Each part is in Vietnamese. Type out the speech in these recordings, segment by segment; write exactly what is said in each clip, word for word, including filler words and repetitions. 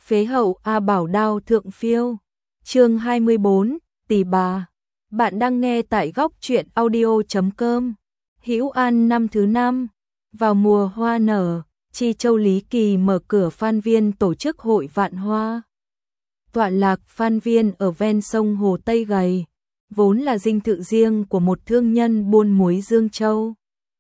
Phế hậu A Bảo đao thượng phiêu. Chương hai mươi bốn, tỷ bà. Bạn đang nghe tại góc truyện audio chấm com. Hữu An năm thứ năm. Vào mùa hoa nở, Chi Châu Lý Kỳ mở cửa Phan Viên tổ chức hội vạn hoa. Tọa lạc Phan Viên ở ven sông Hồ Tây Gầy, vốn là dinh thự riêng của một thương nhân buôn muối Dương Châu.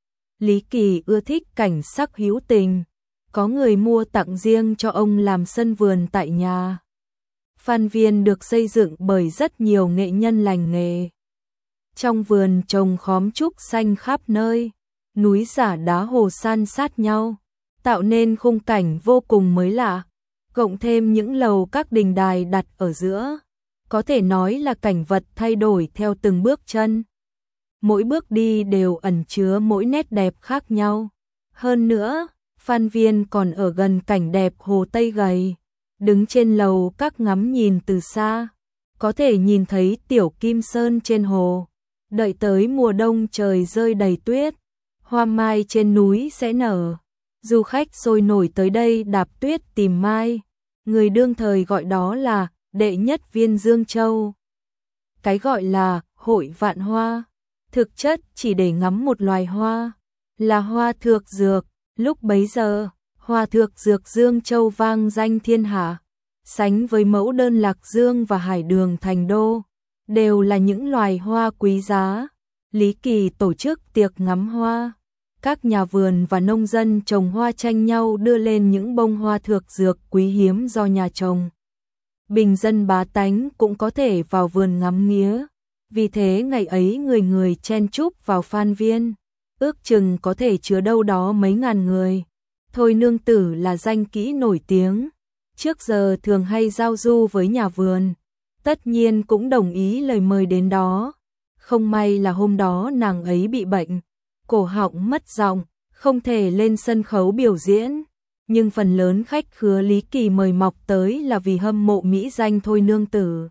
Lý Kỳ ưa thích cảnh sắc hữu tình, có người mua tặng riêng cho ông làm sân vườn tại nhà. Phan Viên được xây dựng bởi rất nhiều nghệ nhân lành nghề. Trong vườn trồng khóm trúc xanh khắp nơi, núi giả đá hồ san sát nhau, tạo nên khung cảnh vô cùng mới lạ. Cộng thêm những lầu các đình đài đặt ở giữa, có thể nói là cảnh vật thay đổi theo từng bước chân. Mỗi bước đi đều ẩn chứa mỗi nét đẹp khác nhau. Hơn nữa, Phan Viên còn ở gần cảnh đẹp Hồ Tây Gầy. Đứng trên lầu các ngắm nhìn từ xa, có thể nhìn thấy Tiểu Kim Sơn trên hồ. Đợi tới mùa đông trời rơi đầy tuyết, hoa mai trên núi sẽ nở. Du khách sôi nổi tới đây đạp tuyết tìm mai. Người đương thời gọi đó là đệ nhất viên Dương Châu. Cái gọi là hội vạn hoa, thực chất chỉ để ngắm một loài hoa, là hoa thược dược. Lúc bấy giờ, hoa thược dược Dương Châu vang danh thiên hạ, sánh với mẫu đơn lạc dương và hải đường thành đô, đều là những loài hoa quý giá. Lý Kỳ tổ chức tiệc ngắm hoa, các nhà vườn và nông dân trồng hoa tranh nhau đưa lên những bông hoa thược dược quý hiếm do nhà trồng. Bình dân bá tánh cũng có thể vào vườn ngắm nghía, vì thế ngày ấy người người chen chúc vào Phan Viên, ước chừng có thể chứa đâu đó mấy ngàn người. Thôi nương tử là danh kỹ nổi tiếng, trước giờ thường hay giao du với nhà vườn, tất nhiên cũng đồng ý lời mời đến đó. Không may là hôm đó nàng ấy bị bệnh, cổ họng mất giọng, không thể lên sân khấu biểu diễn, nhưng phần lớn khách khứa Lý Kỳ mời mọc tới là vì hâm mộ mỹ danh Thôi nương tử.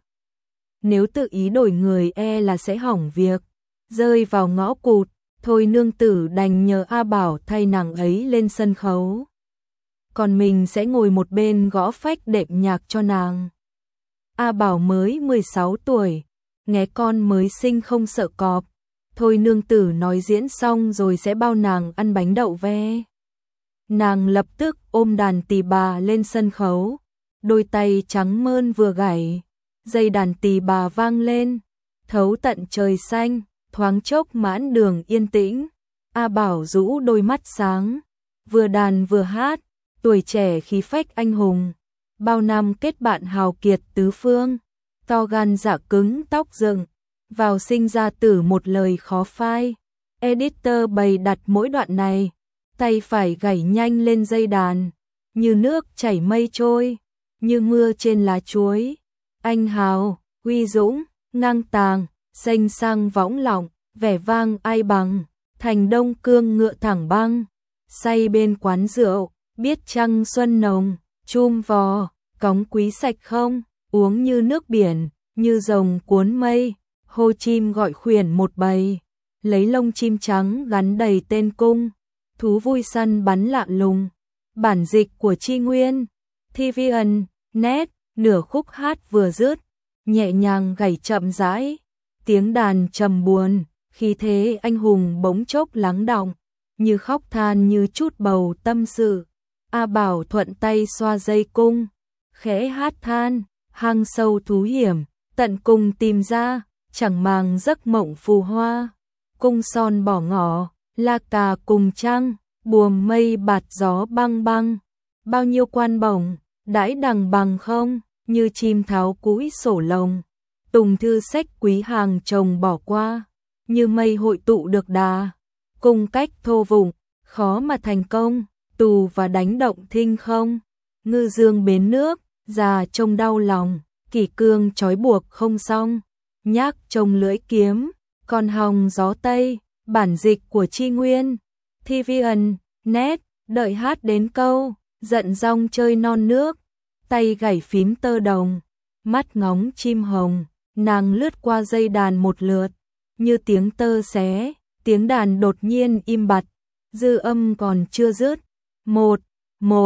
Nếu tự ý đổi người e là sẽ hỏng việc, rơi vào ngõ cụt. Thôi nương tử đành nhờ A Bảo thay nàng ấy lên sân khấu, còn mình sẽ ngồi một bên gõ phách đệm nhạc cho nàng. A Bảo mới mười sáu tuổi, nghe con mới sinh không sợ cọp. Thôi nương tử nói diễn xong rồi sẽ bao nàng ăn bánh đậu ve. Nàng lập tức ôm đàn tỳ bà lên sân khấu, đôi tay trắng mơn vừa gảy, dây đàn tỳ bà vang lên, thấu tận trời xanh. Thoáng chốc mãn đường yên tĩnh, A Bảo rũ đôi mắt sáng, vừa đàn vừa hát, tuổi trẻ khí phách anh hùng, bao năm kết bạn hào kiệt tứ phương, to gan dạ cứng tóc dựng, vào sinh ra tử một lời khó phai. Editor bày đặt mỗi đoạn này, tay phải gảy nhanh lên dây đàn, như nước chảy mây trôi, như mưa trên lá chuối, anh hào, uy dũng, ngang tàng, xanh sang võng lọng, vẻ vang ai bằng, thành đông cương ngựa thẳng băng, say bên quán rượu, biết trăng xuân nồng, chum vò, cống quý sạch không, uống như nước biển, như rồng cuốn mây, hô chim gọi khuyển một bầy, lấy lông chim trắng gắn đầy tên cung, thú vui săn bắn lạ lùng. Bản dịch của Tri Nguyên, Thi Vi Ẩn, nét, nửa khúc hát vừa dứt, nhẹ nhàng gảy chậm rãi. Tiếng đàn trầm buồn, khí thế anh hùng bỗng chốc lắng đọng, như khóc than như chút bầu tâm sự. A Bảo thuận tay xoa dây cung, khẽ hát than, hang sâu thú hiểm, tận cùng tìm ra, chẳng màng giấc mộng phù hoa. Cung son bỏ ngỏ, la cà cùng trăng, buồm mây bạt gió băng băng. Bao nhiêu quan bổng, đãi đằng bằng không, như chim tháo cũi sổ lồng. Tùng thư sách quý hàng chồng bỏ qua, như mây hội tụ được đà. Cung cách thô vụng, khó mà thành công, tù và đánh động thinh không. Ngư dương bến nước, già trông đau lòng, kỷ cương trói buộc không xong. Nhác trông lưỡi kiếm, còn hòng gió tây. Bản dịch của Tri Nguyên, Thi Vi Ẩn, nét, đợi hát đến câu, giận rong chơi non nước, tay gảy phím tơ đồng, mắt ngóng chim hồng. Nàng lướt qua dây đàn một lượt, như tiếng tơ xé, tiếng đàn đột nhiên im bặt, dư âm còn chưa dứt. Một, một,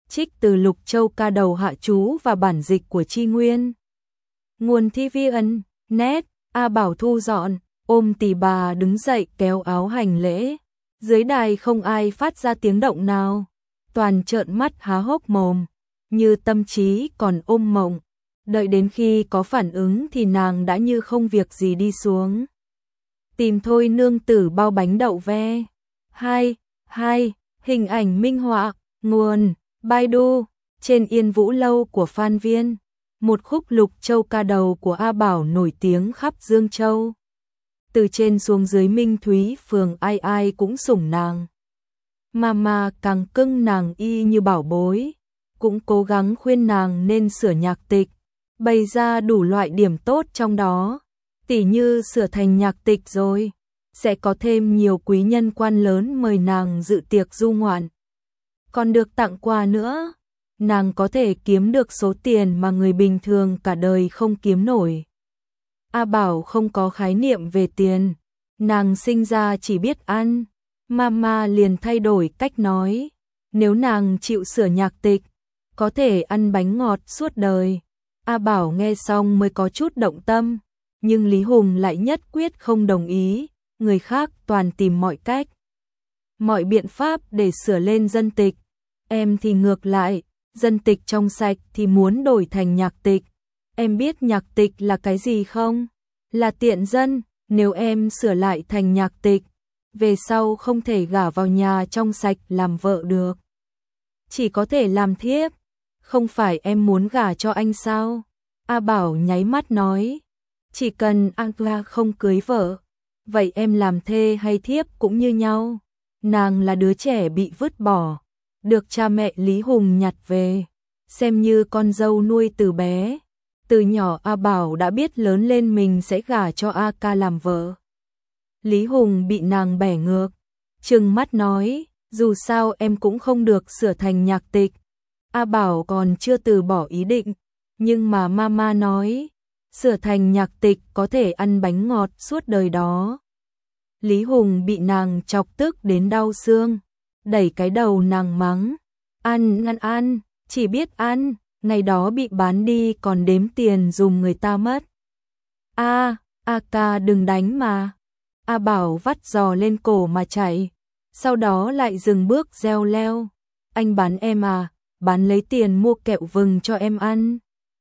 trích từ Lục Châu ca đầu hạ chú và bản dịch của Tri Nguyên. Nguồn thi vi ân, nét, A Bảo thu dọn, ôm Tỷ Bà đứng dậy kéo áo hành lễ. Dưới đài không ai phát ra tiếng động nào, toàn trợn mắt há hốc mồm, như tâm trí còn ôm mộng. Đợi đến khi có phản ứng thì nàng đã như không việc gì đi xuống. Tìm thôi nương tử bao bánh đậu ve. Hai, hai, hình ảnh minh họa, nguồn, Baidu, trên Yên Vũ Lâu của Phan Viên. Một khúc Lục Châu ca đầu của A Bảo nổi tiếng khắp Dương Châu. Từ trên xuống dưới Minh Thúy phường ai ai cũng sủng nàng. Mama càng cưng nàng y như bảo bối, cũng cố gắng khuyên nàng nên sửa nhạc tịch, bày ra đủ loại điểm tốt trong đó. Tỉ như sửa thành nhạc tịch rồi, sẽ có thêm nhiều quý nhân quan lớn mời nàng dự tiệc du ngoạn. Còn được tặng quà nữa, nàng có thể kiếm được số tiền mà người bình thường cả đời không kiếm nổi. A Bảo không có khái niệm về tiền, nàng sinh ra chỉ biết ăn. Mama liền thay đổi cách nói, nếu nàng chịu sửa nhạc tịch, có thể ăn bánh ngọt suốt đời. A Bảo nghe xong mới có chút động tâm, nhưng Lý Hùng lại nhất quyết không đồng ý, người khác toàn tìm mọi cách, mọi biện pháp để sửa lên dân tịch. Em thì ngược lại, dân tịch trong sạch thì muốn đổi thành nhạc tịch. Em biết nhạc tịch là cái gì không? Là tiện dân, nếu em sửa lại thành nhạc tịch, về sau không thể gả vào nhà trong sạch làm vợ được. Chỉ có thể làm thiếp. Không phải em muốn gả cho anh sao? A Bảo nháy mắt nói, chỉ cần Angela không cưới vợ, vậy em làm thê hay thiếp cũng như nhau. Nàng là đứa trẻ bị vứt bỏ, được cha mẹ Lý Hùng nhặt về, xem như con dâu nuôi từ bé. Từ nhỏ A Bảo đã biết lớn lên mình sẽ gả cho A Ca làm vợ. Lý Hùng bị nàng bẻ ngược, trừng mắt nói, dù sao em cũng không được sửa thành nhạc tịch. A Bảo còn chưa từ bỏ ý định, nhưng mà mama nói, sửa thành nhạc tịch có thể ăn bánh ngọt suốt đời đó. Lý Hùng bị nàng chọc tức đến đau xương, đẩy cái đầu nàng mắng, ăn ăn ăn, chỉ biết ăn, ngày đó bị bán đi còn đếm tiền dùng người ta mất. A, A Ca đừng đánh mà. A Bảo vắt giò lên cổ mà chạy, sau đó lại dừng bước reo leo, anh bán em à, bán lấy tiền mua kẹo vừng cho em ăn.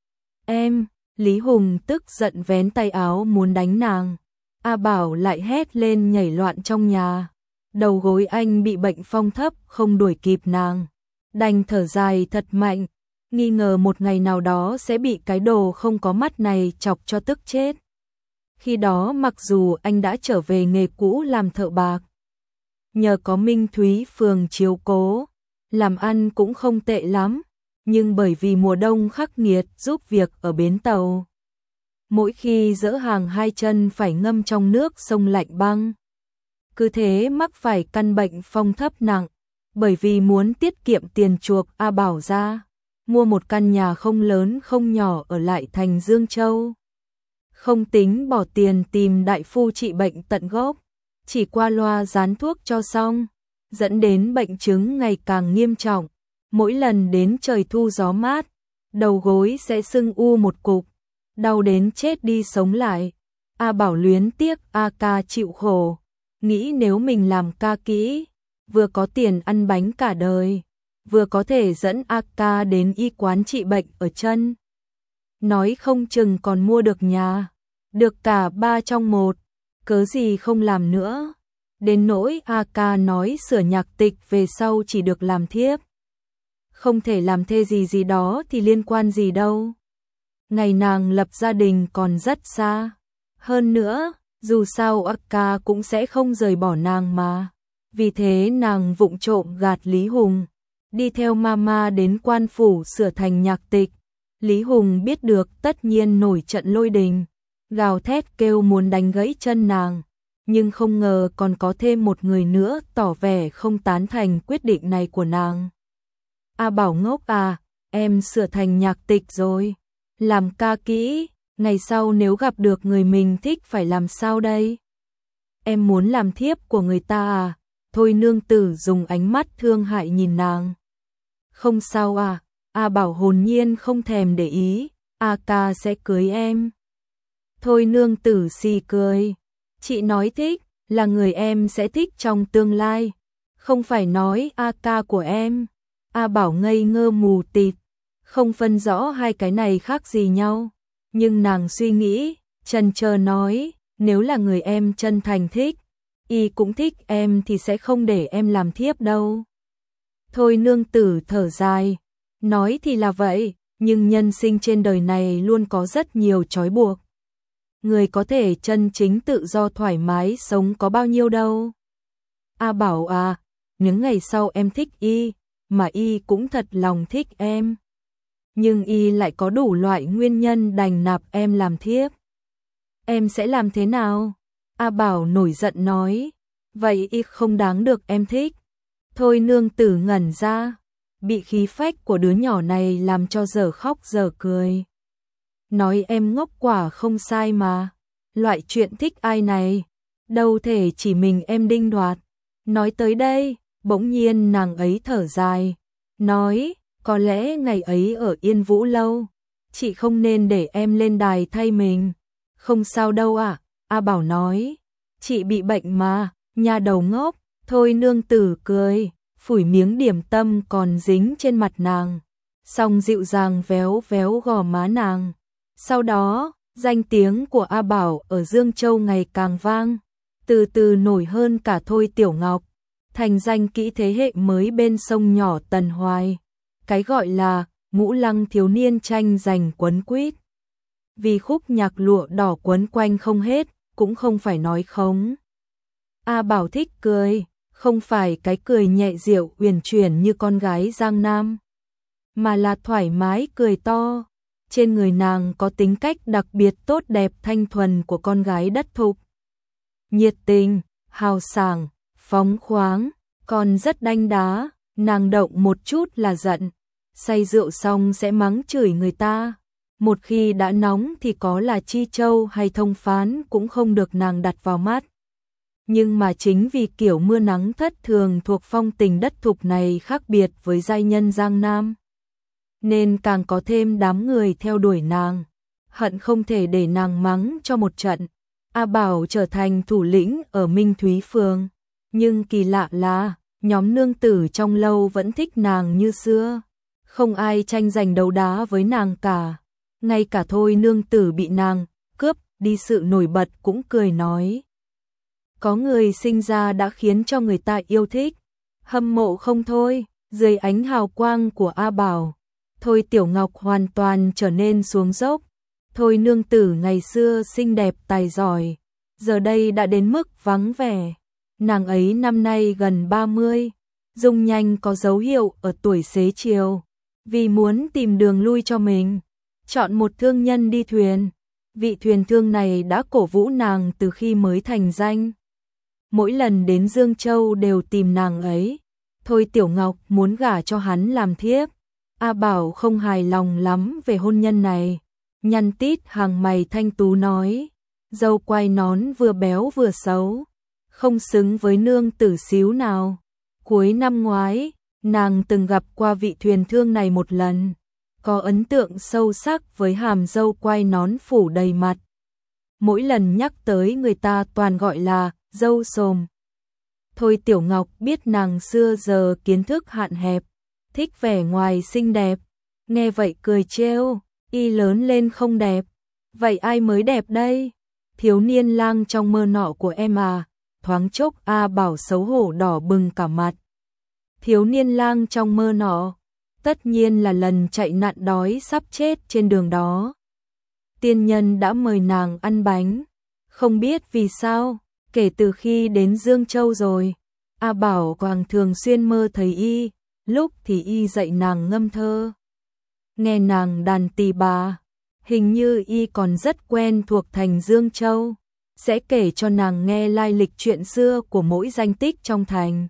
Em, Lý Hùng tức giận vén tay áo muốn đánh nàng. A Bảo lại hét lên nhảy loạn trong nhà. Đầu gối anh bị bệnh phong thấp không đuổi kịp nàng, đành thở dài thật mạnh, nghi ngờ một ngày nào đó sẽ bị cái đồ không có mắt này chọc cho tức chết. Khi đó mặc dù anh đã trở về nghề cũ làm thợ bạc, nhờ có Minh Thúy phường chiếu cố, làm ăn cũng không tệ lắm, nhưng bởi vì mùa đông khắc nghiệt giúp việc ở bến tàu, mỗi khi dỡ hàng hai chân phải ngâm trong nước sông lạnh băng. Cứ thế mắc phải căn bệnh phong thấp nặng, bởi vì muốn tiết kiệm tiền chuộc A Bảo ra, mua một căn nhà không lớn không nhỏ ở lại thành Dương Châu. Không tính bỏ tiền tìm đại phu trị bệnh tận gốc, chỉ qua loa dán thuốc cho xong, dẫn đến bệnh chứng ngày càng nghiêm trọng. Mỗi lần đến trời thu gió mát, đầu gối sẽ sưng u một cục, đau đến chết đi sống lại. A Bảo luyến tiếc A Ca chịu khổ, nghĩ nếu mình làm ca kỹ, vừa có tiền ăn bánh cả đời, vừa có thể dẫn A Ca đến y quán trị bệnh ở chân. Nói không chừng còn mua được nhà, được cả ba trong một, cớ gì không làm nữa. Đến nỗi A Ca nói sửa nhạc tịch về sau chỉ được làm thiếp, không thể làm thê gì gì đó thì liên quan gì đâu. Ngày nàng lập gia đình còn rất xa. Hơn nữa, dù sao A Ca cũng sẽ không rời bỏ nàng mà. Vì thế nàng vụng trộm gạt Lý Hùng, đi theo mama đến quan phủ sửa thành nhạc tịch. Lý Hùng biết được tất nhiên nổi trận lôi đình, gào thét kêu muốn đánh gãy chân nàng, nhưng không ngờ còn có thêm một người nữa tỏ vẻ không tán thành quyết định này của nàng. A Bảo ngốc à, em sửa thành nhạc tịch rồi, làm ca kỹ, ngày sau nếu gặp được người mình thích phải làm sao đây? Em muốn làm thiếp của người ta à? Thôi nương tử dùng ánh mắt thương hại nhìn nàng. Không sao à, A Bảo hồn nhiên không thèm để ý, A ca sẽ cưới em. Thôi nương tử xì cười, chị nói thích, là người em sẽ thích trong tương lai, không phải nói A ca của em. A Bảo ngây ngơ mù tịt, không phân rõ hai cái này khác gì nhau, nhưng nàng suy nghĩ, chần chờ nói, nếu là người em chân thành thích, y cũng thích em thì sẽ không để em làm thiếp đâu. Thôi nương tử thở dài, nói thì là vậy, nhưng nhân sinh trên đời này luôn có rất nhiều trói buộc. Người có thể chân chính tự do thoải mái sống có bao nhiêu đâu. A Bảo à, những ngày sau em thích y, mà y cũng thật lòng thích em. Nhưng y lại có đủ loại nguyên nhân đành nạp em làm thiếp. Em sẽ làm thế nào? A Bảo nổi giận nói, vậy y không đáng được em thích. Thôi nương tử ngẩn ra, bị khí phách của đứa nhỏ này làm cho dở khóc dở cười. Nói em ngốc quả không sai mà, loại chuyện thích ai này, đâu thể chỉ mình em đinh đoạt. Nói tới đây, bỗng nhiên nàng ấy thở dài, nói, có lẽ ngày ấy ở Yên Vũ lâu, chị không nên để em lên đài thay mình. Không sao đâu ạ, à, A Bảo nói, chị bị bệnh mà, nhà đầu ngốc. Thôi nương tử cười, phủi miếng điểm tâm còn dính trên mặt nàng, xong dịu dàng véo véo gò má nàng. Sau đó, danh tiếng của A Bảo ở Dương Châu ngày càng vang, từ từ nổi hơn cả Thôi Tiểu Ngọc, thành danh kỹ thế hệ mới bên sông nhỏ Tần Hoài. Cái gọi là ngũ lăng thiếu niên tranh giành quấn quýt. Vì khúc nhạc lụa đỏ quấn quanh không hết, cũng không phải nói khống. A Bảo thích cười, không phải cái cười nhẹ dịu uyển chuyển như con gái Giang Nam, mà là thoải mái cười to. Trên người nàng có tính cách đặc biệt tốt đẹp thanh thuần của con gái đất thục. Nhiệt tình, hào sảng, phóng khoáng, còn rất đanh đá, nàng động một chút là giận, say rượu xong sẽ mắng chửi người ta. Một khi đã nóng thì có là Chi Châu hay Thông Phán cũng không được nàng đặt vào mắt. Nhưng mà chính vì kiểu mưa nắng thất thường thuộc phong tình đất thục này khác biệt với giai nhân Giang Nam, nên càng có thêm đám người theo đuổi nàng, hận không thể để nàng mắng cho một trận. A Bảo trở thành thủ lĩnh ở Minh Thúy Phường, nhưng kỳ lạ là nhóm nương tử trong lâu vẫn thích nàng như xưa, không ai tranh giành đấu đá với nàng cả. Ngay cả Thôi nương tử bị nàng cướp đi sự nổi bật cũng cười nói, có người sinh ra đã khiến cho người ta yêu thích, hâm mộ không thôi. Dưới ánh hào quang của A Bảo, Thôi Tiểu Ngọc hoàn toàn trở nên xuống dốc. Thôi nương tử ngày xưa xinh đẹp tài giỏi, giờ đây đã đến mức vắng vẻ. Nàng ấy năm nay gần ba mươi, dung nhanh có dấu hiệu ở tuổi xế chiều. Vì muốn tìm đường lui cho mình, chọn một thương nhân đi thuyền. Vị thuyền thương này đã cổ vũ nàng từ khi mới thành danh. Mỗi lần đến Dương Châu đều tìm nàng ấy. Thôi Tiểu Ngọc muốn gả cho hắn làm thiếp. A Bảo không hài lòng lắm về hôn nhân này, nhăn tít hàng mày thanh tú nói, dâu quai nón vừa béo vừa xấu, không xứng với nương tử xíu nào. Cuối năm ngoái, nàng từng gặp qua vị thuyền thương này một lần, có ấn tượng sâu sắc với hàm dâu quai nón phủ đầy mặt. Mỗi lần nhắc tới người ta toàn gọi là dâu xồm. Thôi Tiểu Ngọc biết nàng xưa giờ kiến thức hạn hẹp, thích vẻ ngoài xinh đẹp, nghe vậy cười trêu, y lớn lên không đẹp, vậy ai mới đẹp đây? Thiếu niên lang trong mơ nọ của em à? Thoáng chốc A Bảo xấu hổ đỏ bừng cả mặt. Thiếu niên lang trong mơ nọ, tất nhiên là lần chạy nạn đói sắp chết trên đường đó. Tiên nhân đã mời nàng ăn bánh, không biết vì sao, kể từ khi đến Dương Châu rồi, A Bảo càng thường xuyên mơ thấy y, lúc thì y dạy nàng ngâm thơ, nghe nàng đàn tỳ bà, hình như y còn rất quen thuộc thành Dương Châu, sẽ kể cho nàng nghe lai lịch chuyện xưa của mỗi danh tích trong thành.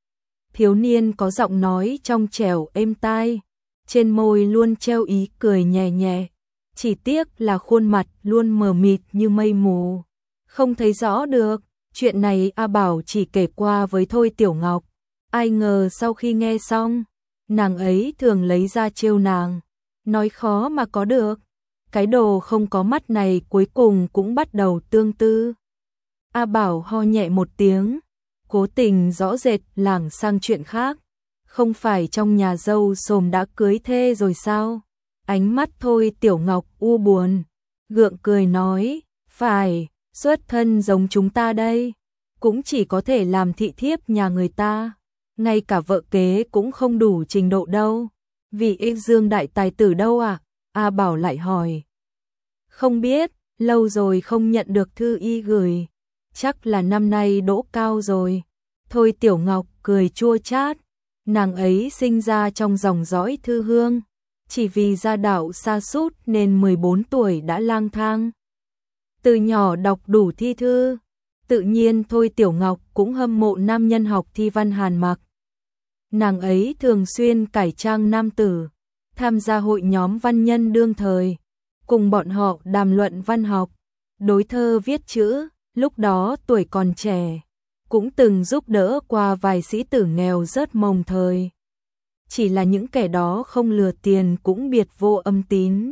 Thiếu niên có giọng nói trong trẻo êm tai, trên môi luôn treo ý cười nhẹ nhẹ, chỉ tiếc là khuôn mặt luôn mờ mịt như mây mù, không thấy rõ được. Chuyện này A Bảo chỉ kể qua với Thôi Tiểu Ngọc, ai ngờ sau khi nghe xong, nàng ấy thường lấy ra trêu nàng, nói khó mà có được. Cái đồ không có mắt này cuối cùng cũng bắt đầu tương tư. A Bảo ho nhẹ một tiếng, cố tình rõ rệt lảng sang chuyện khác. Không phải trong nhà dâu xồm đã cưới thê rồi sao? Ánh mắt Thôi Tiểu Ngọc u buồn, gượng cười nói, phải, xuất thân giống chúng ta đây, cũng chỉ có thể làm thị thiếp nhà người ta, ngay cả vợ kế cũng không đủ trình độ đâu. Vị Ích Dương đại tài tử đâu à? A Bảo lại hỏi. Không biết, lâu rồi không nhận được thư y gửi, chắc là năm nay đỗ cao rồi. Thôi Tiểu Ngọc cười chua chát, nàng ấy sinh ra trong dòng dõi thư hương, chỉ vì gia đạo sa sút nên mười bốn tuổi đã lang thang. Từ nhỏ đọc đủ thi thư, tự nhiên Thôi Tiểu Ngọc cũng hâm mộ nam nhân học thi văn Hàn Mặc. Nàng ấy thường xuyên cải trang nam tử, tham gia hội nhóm văn nhân đương thời, cùng bọn họ đàm luận văn học, đối thơ viết chữ, lúc đó tuổi còn trẻ, cũng từng giúp đỡ qua vài sĩ tử nghèo rớt mồng thời. Chỉ là những kẻ đó không lừa tiền cũng biệt vô âm tín.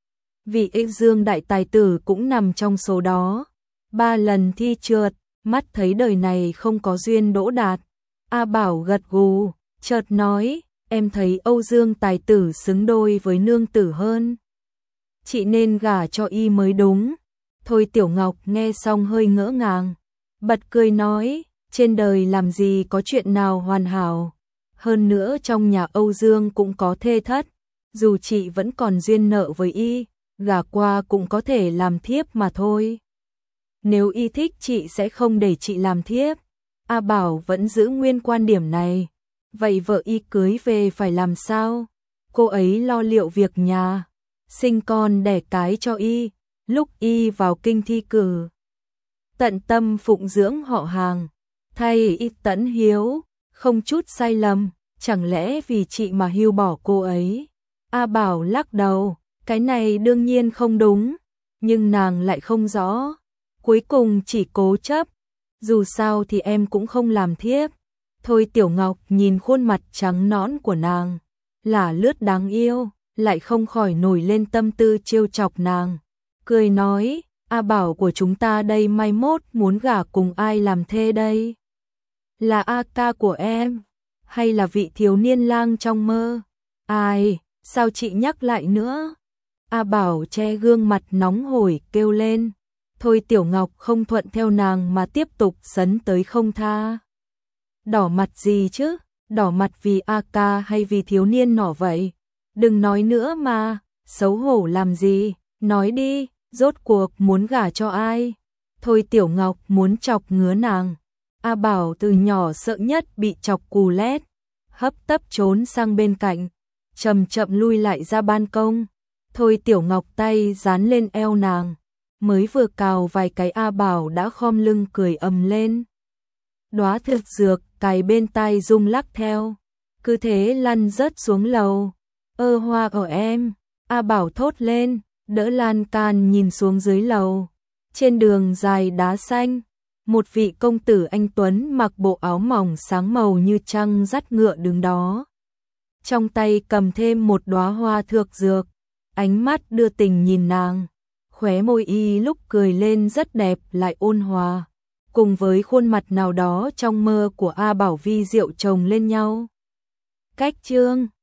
Vị Ích Dương đại tài tử cũng nằm trong số đó. Ba lần thi trượt, mắt thấy đời này không có duyên đỗ đạt. A Bảo gật gù, chợt nói, em thấy Âu Dương tài tử xứng đôi với nương tử hơn. Chị nên gả cho y mới đúng. Thôi Tiểu Ngọc nghe xong hơi ngỡ ngàng, bật cười nói, trên đời làm gì có chuyện nào hoàn hảo. Hơn nữa trong nhà Âu Dương cũng có thê thất, dù chị vẫn còn duyên nợ với y, gả qua cũng có thể làm thiếp mà thôi. Nếu y thích chị sẽ không để chị làm thiếp. A Bảo vẫn giữ nguyên quan điểm này. Vậy vợ y cưới về phải làm sao? Cô ấy lo liệu việc nhà, sinh con đẻ cái cho y, lúc y vào kinh thi cử. Tận tâm phụng dưỡng họ hàng, thay y tẫn hiếu, không chút sai lầm, chẳng lẽ vì chị mà hưu bỏ cô ấy? A Bảo lắc đầu, cái này đương nhiên không đúng, nhưng nàng lại không rõ, cuối cùng chỉ cố chấp, dù sao thì em cũng không làm thiếp. Thôi Tiểu Ngọc nhìn khuôn mặt trắng nõn của nàng, lả lướt đáng yêu, lại không khỏi nổi lên tâm tư trêu chọc nàng, cười nói, A Bảo của chúng ta đây mai mốt muốn gả cùng ai làm thê đây? Là A ca của em, hay là vị thiếu niên lang trong mơ? Ai, sao chị nhắc lại nữa? A Bảo che gương mặt nóng hổi kêu lên. Thôi Tiểu Ngọc không thuận theo nàng mà tiếp tục sấn tới không tha. Đỏ mặt gì chứ? Đỏ mặt vì A ca hay vì thiếu niên nọ vậy? Đừng nói nữa mà, xấu hổ làm gì? Nói đi, rốt cuộc muốn gả cho ai? Thôi Tiểu Ngọc muốn chọc ngứa nàng. A Bảo từ nhỏ sợ nhất bị chọc cù lét, hấp tấp trốn sang bên cạnh, chậm chậm lui lại ra ban công. Thôi Tiểu Ngọc tay dán lên eo nàng, mới vừa cào vài cái A Bảo đã khom lưng cười ầm lên. Đóa thực dược cài bên tai rung lắc theo, cứ thế lăn rớt xuống lầu. Ơ hoa của em, A Bảo thốt lên, đỡ lan can nhìn xuống dưới lầu. Trên đường dài đá xanh, một vị công tử anh tuấn mặc bộ áo mỏng sáng màu như trăng dắt ngựa đứng đó. Trong tay cầm thêm một đóa hoa thược dược, ánh mắt đưa tình nhìn nàng, khóe môi y lúc cười lên rất đẹp lại ôn hòa, cùng với khuôn mặt nào đó trong mơ của A Bảo vi diệu chồng lên nhau. Cách chương